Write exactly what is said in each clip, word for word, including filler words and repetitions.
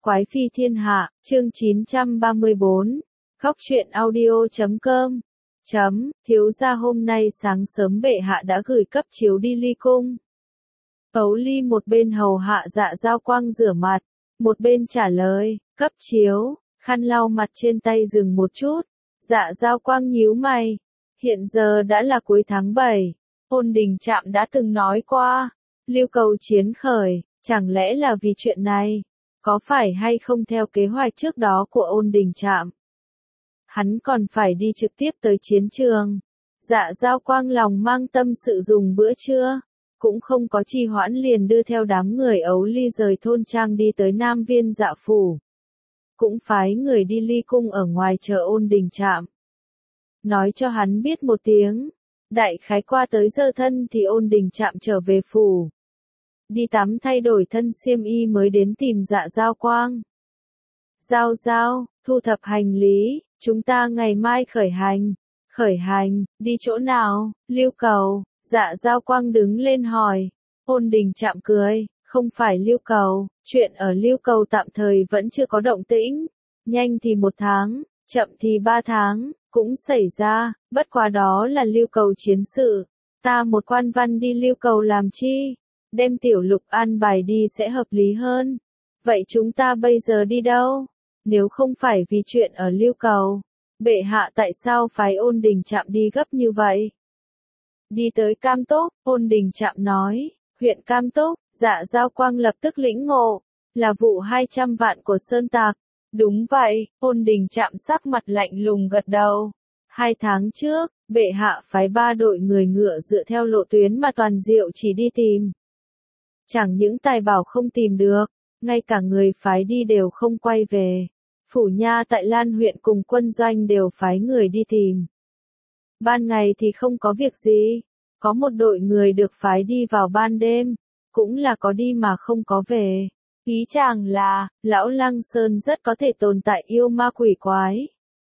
Quái phi thiên hạ, chương chín trăm ba mươi bốn, Góc truyện audio chấm com. Chấm, thiếu gia hôm nay sáng sớm bệ hạ đã gửi cấp chiếu đi ly cung. Ấu Ly một bên hầu hạ Dạ Dao Quang rửa mặt, một bên trả lời, cấp chiếu, khăn lau mặt trên tay dừng một chút. Dạ Dao Quang nhíu mày, hiện giờ đã là cuối tháng bảy, Ôn Đình Trạm đã từng nói qua, lưu cầu chiến khởi, chẳng lẽ là vì chuyện này? Có phải hay không theo kế hoạch trước đó của Ôn Đình Trạm? Hắn còn phải đi trực tiếp tới chiến trường. Dạ Dao Quang lòng mang tâm sự dùng bữa trưa, cũng không có trì hoãn liền đưa theo đám người Ấu Ly rời thôn trang đi tới Nam Viên Dạ phủ. Cũng phái người đi ly cung ở ngoài chờ Ôn Đình Trạm. Nói cho hắn biết một tiếng, đại khái qua tới giờ thân thì Ôn Đình Trạm trở về phủ. Đi tắm thay đổi thân xiêm y mới đến tìm Dạ Dao Quang. Giao Giao, thu thập hành lý, chúng ta ngày mai khởi hành. Khởi hành, đi chỗ nào? Lưu cầu. Dạ Dao Quang đứng lên hỏi. Ôn Đình Trạm cười, không phải Lưu cầu, chuyện ở Lưu cầu tạm thời vẫn chưa có động tĩnh. Nhanh thì một tháng, chậm thì ba tháng, cũng xảy ra, bất quá đó là Lưu cầu chiến sự. Ta một quan văn đi Lưu cầu làm chi? Đem Tiểu Lục an bài đi sẽ hợp lý hơn. Vậy chúng ta bây giờ đi đâu? Nếu không phải vì chuyện ở Lưu cầu, bệ hạ tại sao phái Ôn Đình Trạm đi gấp như vậy? Đi tới Cam Túc, Ôn Đình Trạm nói, huyện Cam Túc. Dạ Dao Quang lập tức lĩnh ngộ, là vụ hai trăm vạn của Sơn Tạc. Đúng vậy, Ôn Đình Trạm sắc mặt lạnh lùng gật đầu. Hai tháng trước, bệ hạ phái ba đội người ngựa dựa theo lộ tuyến mà Toàn Diệu chỉ đi tìm. Chẳng những tài bảo không tìm được, ngay cả người phái đi đều không quay về. Phủ nha tại Lan huyện cùng quân doanh đều phái người đi tìm. Ban ngày thì không có việc gì, có một đội người được phái đi vào ban đêm, cũng là có đi mà không có về. Ý chàng là, lão Lăng Sơn rất có thể tồn tại yêu ma quỷ quái.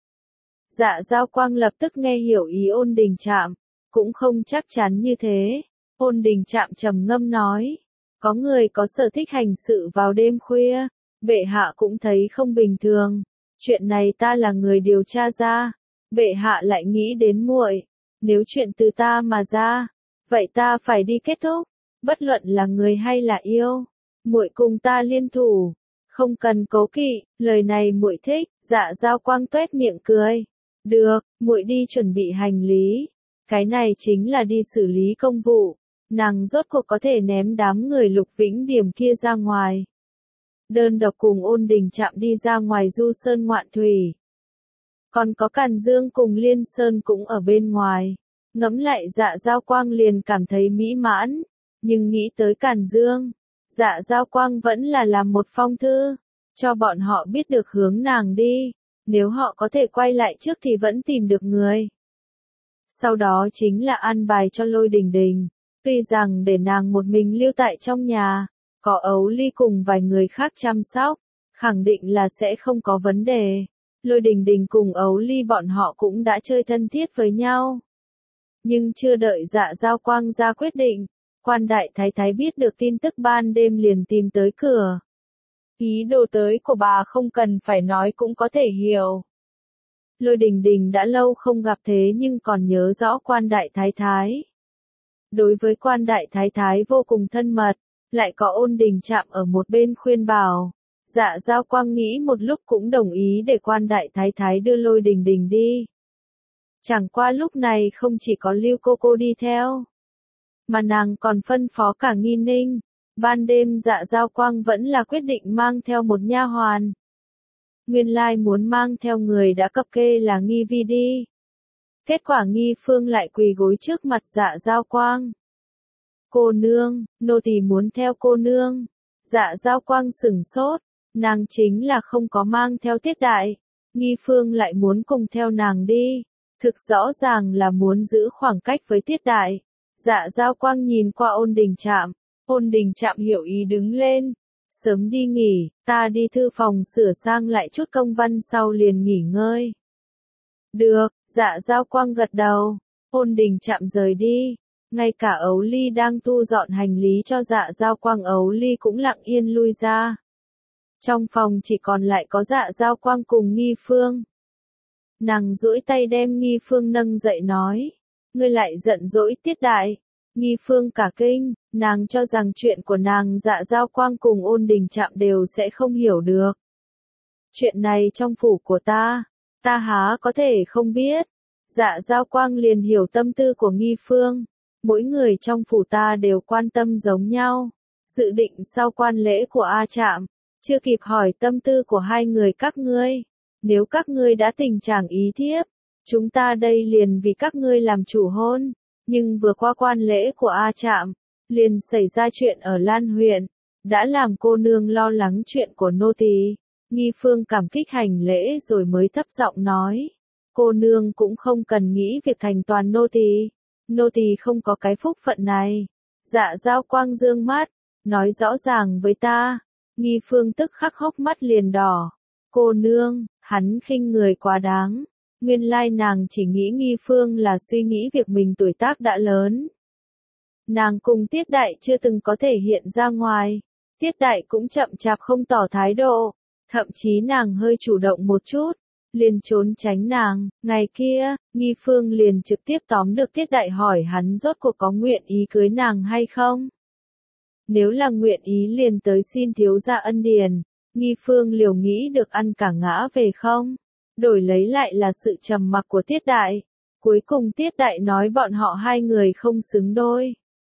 Dạ Dao Quang lập tức nghe hiểu ý Ôn Đình Trạm, cũng không chắc chắn như thế. Ôn Đình Trạm trầm ngâm nói, có người có sở thích hành sự vào đêm khuya, bệ hạ cũng thấy không bình thường. Chuyện này ta là người điều tra ra, bệ hạ lại nghĩ đến muội, nếu chuyện từ ta mà ra, vậy ta phải đi kết thúc, bất luận là người hay là yêu, muội cùng ta liên thủ, không cần cố kỵ, lời này muội thích. Dạ Dao Quang tuét miệng cười, được, muội đi chuẩn bị hành lý, cái này chính là đi xử lý công vụ. Nàng rốt cuộc có thể ném đám người Lục Vĩnh Điểm kia ra ngoài. Đơn độc cùng Ôn Đình Trạm đi ra ngoài du sơn ngoạn thủy. Còn có Càn Dương cùng Liên Sơn cũng ở bên ngoài. Ngẫm lại Dạ Dao Quang liền cảm thấy mỹ mãn. Nhưng nghĩ tới Càn Dương, Dạ Dao Quang vẫn là làm một phong thư, cho bọn họ biết được hướng nàng đi. Nếu họ có thể quay lại trước thì vẫn tìm được người. Sau đó chính là an bài cho Lôi Đình Đình. Tuy rằng để nàng một mình lưu tại trong nhà, có Ấu Ly cùng vài người khác chăm sóc, khẳng định là sẽ không có vấn đề. Lôi Đình Đình cùng Ấu Ly bọn họ cũng đã chơi thân thiết với nhau. Nhưng chưa đợi Dạ Dao Quang ra quyết định, quan đại thái thái biết được tin tức ban đêm liền tìm tới cửa. Ý đồ tới của bà không cần phải nói cũng có thể hiểu. Lôi Đình Đình đã lâu không gặp thế nhưng còn nhớ rõ quan đại thái thái. Đối với quan đại thái thái vô cùng thân mật, lại có Ôn Đình Trạm ở một bên khuyên bảo. Dạ Dao Quang nghĩ một lúc cũng đồng ý để quan đại thái thái đưa Lôi Đình Đình đi. Chẳng qua lúc này không chỉ có Lưu cô cô đi theo, mà nàng còn phân phó cả Nghi Ninh. Ban đêm Dạ Dao Quang vẫn là quyết định mang theo một nha hoàn. Nguyên lai muốn mang theo người đã cập kê là Nghi Vi đi. Kết quả Nghi Phương lại quỳ gối trước mặt Dạ Dao Quang. Cô nương, nô tỳ muốn theo cô nương. Dạ Dao Quang sửng sốt, nàng chính là không có mang theo Tiết Đại. Nghi Phương lại muốn cùng theo nàng đi, thực rõ ràng là muốn giữ khoảng cách với Tiết Đại. Dạ Dao Quang nhìn qua Ôn Đình Trạm, Ôn Đình Trạm hiểu ý đứng lên. Sớm đi nghỉ, ta đi thư phòng sửa sang lại chút công văn sau liền nghỉ ngơi. Được. Dạ Dao Quang gật đầu, Ôn Đình Trạm rời đi, ngay cả Ấu Ly đang thu dọn hành lý cho Dạ Dao Quang Ấu Ly cũng lặng yên lui ra. Trong phòng chỉ còn lại có Dạ Giao Quang cùng Nghi Phương. Nàng duỗi tay đem Nghi Phương nâng dậy nói, ngươi lại giận dỗi Tiết Đại. Nghi Phương cả kinh, nàng cho rằng chuyện của nàng Dạ Giao Quang cùng Ôn Đình Trạm đều sẽ không hiểu được. Chuyện này trong phủ của ta, ta há có thể không biết. Dạ Giao Quang liền hiểu tâm tư của Nghi Phương. Mỗi người trong phủ ta đều quan tâm giống nhau. Dự định sau quan lễ của A Trạm, chưa kịp hỏi tâm tư của hai người các ngươi. Nếu các ngươi đã tình trạng ý thiếp, chúng ta đây liền vì các ngươi làm chủ hôn. Nhưng vừa qua quan lễ của A Trạm, liền xảy ra chuyện ở Lan huyện, đã làm cô nương lo lắng chuyện của nô tỳ. Nghi Phương cảm kích hành lễ rồi mới thấp giọng nói, cô nương cũng không cần nghĩ việc thành toàn nô tỳ, nô tỳ không có cái phúc phận này. Dạ Giao Quang dương mắt, nói rõ ràng với ta. Nghi Phương tức khắc hốc mắt liền đỏ. Cô nương, hắn khinh người quá đáng. Nguyên lai nàng chỉ nghĩ Nghi Phương là suy nghĩ việc mình tuổi tác đã lớn. Nàng cùng Tiết Đại chưa từng có thể hiện ra ngoài. Tiết Đại cũng chậm chạp không tỏ thái độ. Thậm chí nàng hơi chủ động một chút, liền trốn tránh nàng. Ngày kia, Nghi Phương liền trực tiếp tóm được Tiết Đại hỏi hắn rốt cuộc có nguyện ý cưới nàng hay không. Nếu là nguyện ý liền tới xin thiếu gia ân điển. Nghi Phương liều nghĩ được ăn cả ngã về không. Đổi lấy lại là sự trầm mặc của Tiết Đại. Cuối cùng Tiết Đại nói bọn họ hai người không xứng đôi.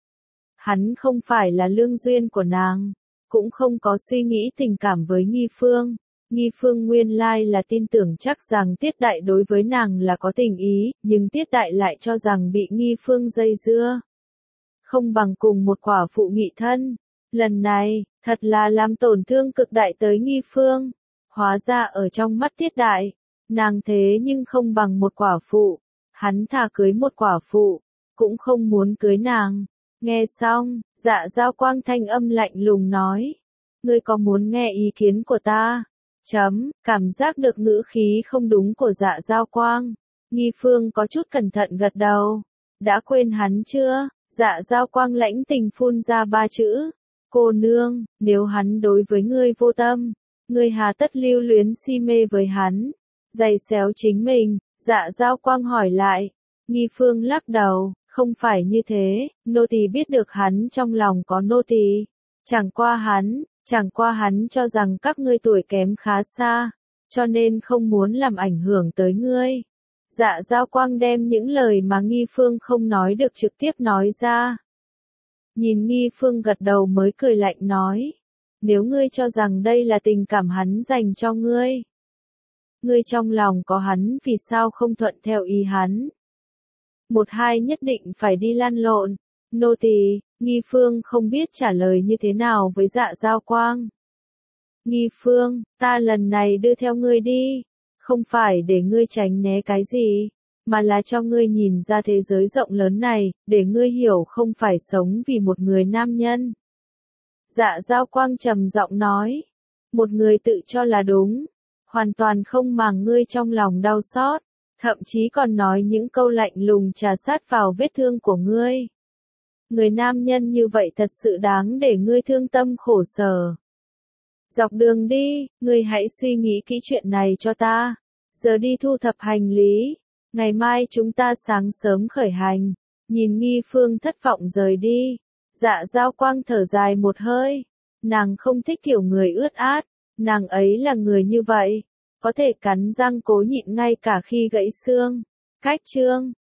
Hắn không phải là lương duyên của nàng, cũng không có suy nghĩ tình cảm với Nghi Phương. Nghi Phương nguyên lai là tin tưởng chắc rằng Tiết Đại đối với nàng là có tình ý, nhưng Tiết Đại lại cho rằng bị Nghi Phương dây dưa. Không bằng cùng một quả phụ nghị thân. Lần này, thật là làm tổn thương cực đại tới Nghi Phương. Hóa ra ở trong mắt Tiết Đại, nàng thế nhưng không bằng một quả phụ. Hắn thà cưới một quả phụ, cũng không muốn cưới nàng. Nghe xong, Dạ Giao Quang thanh âm lạnh lùng nói. Ngươi có muốn nghe ý kiến của ta? Chấm, cảm giác được ngữ khí không đúng của Dạ Giao Quang. Nghi Phương có chút cẩn thận gật đầu. Đã quên hắn chưa? Dạ Giao Quang lãnh tình phun ra ba chữ. Cô nương, nếu hắn đối với ngươi vô tâm, ngươi hà tất lưu luyến si mê với hắn. Giày xéo chính mình, Dạ Giao Quang hỏi lại. Nghi Phương lắc đầu, không phải như thế, nô tỳ biết được hắn trong lòng có nô tỳ. Chẳng qua hắn, chẳng qua hắn cho rằng các ngươi tuổi kém khá xa, cho nên không muốn làm ảnh hưởng tới ngươi. Dạ Giao Quang đem những lời mà Nghi Phương không nói được trực tiếp nói ra. Nhìn Nghi Phương gật đầu mới cười lạnh nói. Nếu ngươi cho rằng đây là tình cảm hắn dành cho ngươi, ngươi trong lòng có hắn vì sao không thuận theo ý hắn. Một hai nhất định phải đi lăn lộn. Nô tỳ, Nghi Phương không biết trả lời như thế nào với Dạ Giao Quang. Nghi Phương, ta lần này đưa theo ngươi đi, không phải để ngươi tránh né cái gì, mà là cho ngươi nhìn ra thế giới rộng lớn này, để ngươi hiểu không phải sống vì một người nam nhân. Dạ Giao Quang trầm giọng nói, một người tự cho là đúng, hoàn toàn không màng ngươi trong lòng đau xót, thậm chí còn nói những câu lạnh lùng trà sát vào vết thương của ngươi. Người nam nhân như vậy thật sự đáng để ngươi thương tâm khổ sở. Dọc đường đi, ngươi hãy suy nghĩ kỹ chuyện này cho ta. Giờ đi thu thập hành lý. Ngày mai chúng ta sáng sớm khởi hành. Nhìn Nghi Phương thất vọng rời đi. Dạ Giao Quang thở dài một hơi. Nàng không thích kiểu người ướt át. Nàng ấy là người như vậy. Có thể cắn răng cố nhịn ngay cả khi gãy xương. Cách chương.